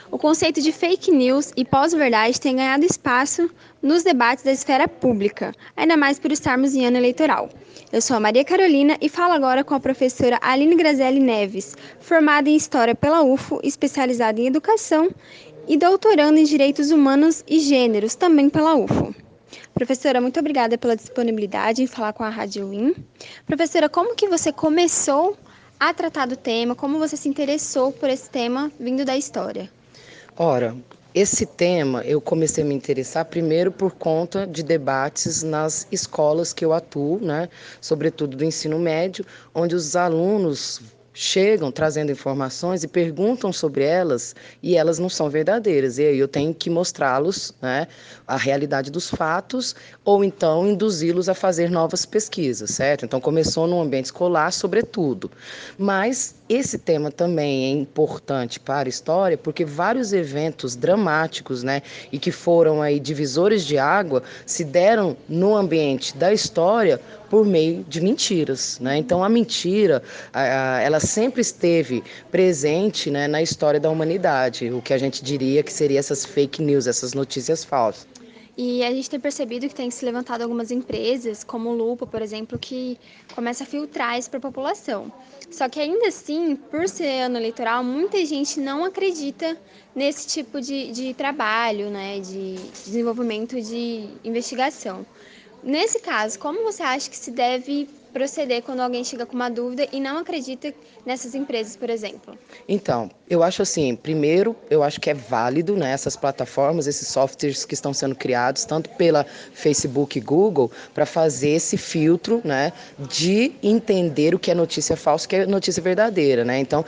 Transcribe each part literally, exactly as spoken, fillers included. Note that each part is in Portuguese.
O conceito de fake news e pós-verdade tem ganhado espaço nos debates da esfera pública, ainda mais por estarmos em ano eleitoral. Eu sou a Maria Carolina e falo agora com a professora Aline Grazelli Neves, formada em História pela U F O, especializada em Educação e doutorando em Direitos Humanos e Gêneros, também pela U F O. Professora, muito obrigada pela disponibilidade em falar com a Rádio Win. Professora, como que você começou a tratar do tema? Como você se interessou por esse tema vindo da história? Ora, esse tema eu comecei a me interessar primeiro por conta de debates nas escolas que eu atuo, né? Sobretudo do ensino médio, onde os alunos chegam trazendo informações e perguntam sobre elas e elas não são verdadeiras. E aí eu tenho que mostrá-los, né, a realidade dos fatos ou então induzi-los a fazer novas pesquisas, certo? Então começou no ambiente escolar, sobretudo. Mas esse tema também é importante para a história porque vários eventos dramáticos, né, e que foram aí divisores de água se deram no ambiente da história por meio de mentiras, né? Então a mentira, ela sempre esteve presente, né, na história da humanidade, o que a gente diria que seria essas fake news, essas notícias falsas. E a gente tem percebido que tem se levantado algumas empresas, como o Lupa, por exemplo, que começa a filtrar isso para a população. Só que ainda assim, por ser ano eleitoral, muita gente não acredita nesse tipo de, de trabalho, né, de desenvolvimento de investigação. Nesse caso, como você acha que se deve proceder quando alguém chega com uma dúvida e não acredita nessas empresas, por exemplo? Então, eu acho assim, primeiro, eu acho que é válido, né, essas plataformas, esses softwares que estão sendo criados, tanto pela Facebook e Google, para fazer esse filtro, né, de entender o que é notícia falsa e o que é notícia verdadeira, né? Então,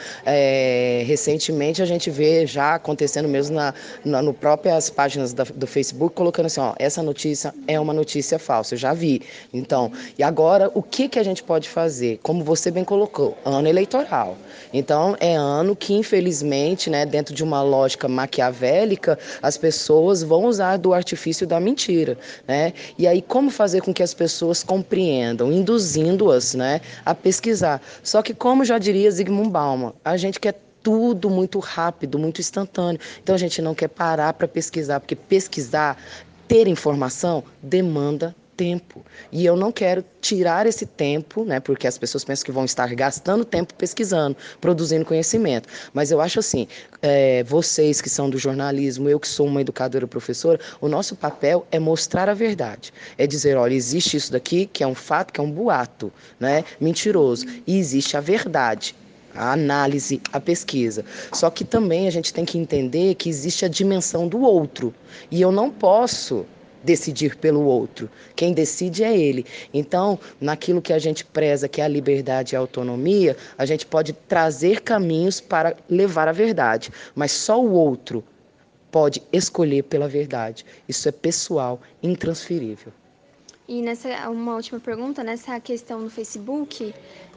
é, recentemente a gente vê já acontecendo mesmo na, na no próprias páginas da, do Facebook, colocando assim, ó, essa notícia é uma notícia falsa, eu já vi. Então, e agora, o que, que a gente pode fazer? Como você bem colocou, ano eleitoral. Então, é ano que, infelizmente, né, dentro de uma lógica maquiavélica, as pessoas vão usar do artifício da mentira, né? E aí, como fazer com que as pessoas compreendam, induzindo-as, né, a pesquisar? Só que, como já diria Zygmunt Bauman, a gente quer tudo muito rápido, muito instantâneo. Então, a gente não quer parar para pesquisar, porque pesquisar, ter informação, demanda tempo. E eu não quero tirar esse tempo, né, porque as pessoas pensam que vão estar gastando tempo pesquisando, produzindo conhecimento. Mas eu acho assim, é, vocês que são do jornalismo, eu que sou uma educadora professora, o nosso papel é mostrar a verdade. É dizer, olha, existe isso daqui, que é um fato, que é um boato, né, mentiroso. E existe a verdade. A análise, a pesquisa. Só que também a gente tem que entender que existe a dimensão do outro. E eu não posso decidir pelo outro. Quem decide é ele. Então, naquilo que a gente preza, que é a liberdade e a autonomia, a gente pode trazer caminhos para levar a verdade, mas só o outro pode escolher pela verdade. Isso é pessoal, intransferível. E nessa uma última pergunta, nessa questão do Facebook,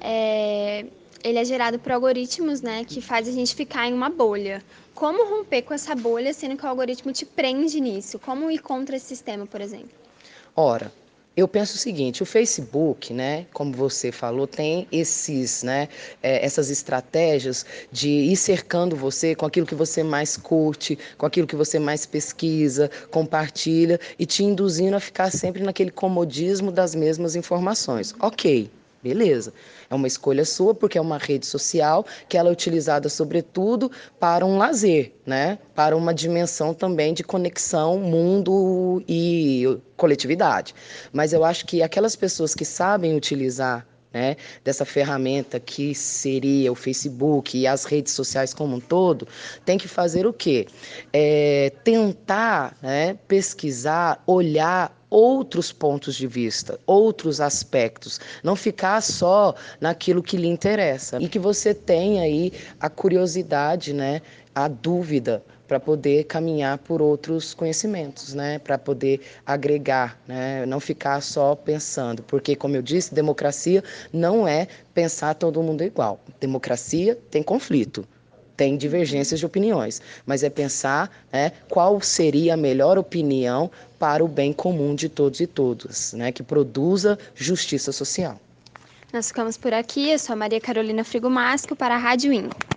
é, ele é gerado por algoritmos, né, que faz a gente ficar em uma bolha. Como romper com essa bolha, sendo que o algoritmo te prende nisso? Como ir contra esse sistema, por exemplo? Ora, eu penso o seguinte, o Facebook, né, como você falou, tem esses, né, é, essas estratégias de ir cercando você com aquilo que você mais curte, com aquilo que você mais pesquisa, compartilha e te induzindo a ficar sempre naquele comodismo das mesmas informações. Ok. Beleza, é uma escolha sua porque é uma rede social que ela é utilizada sobretudo para um lazer, né? Para uma dimensão também de conexão, mundo e coletividade. Mas eu acho que aquelas pessoas que sabem utilizar, né, dessa ferramenta que seria o Facebook e as redes sociais como um todo, tem que fazer o quê? É, tentar, né, pesquisar, olhar outros pontos de vista, outros aspectos, não ficar só naquilo que lhe interessa e que você tenha aí a curiosidade, né, a dúvida para poder caminhar por outros conhecimentos, né, para poder agregar, né, não ficar só pensando, porque como eu disse, democracia não é pensar todo mundo igual. Democracia tem conflito. Tem divergências de opiniões, mas é pensar, né, qual seria a melhor opinião para o bem comum de todos e todas, né, que produza justiça social. Nós ficamos por aqui. Eu sou a Maria Carolina Frigomasco para a Rádio In.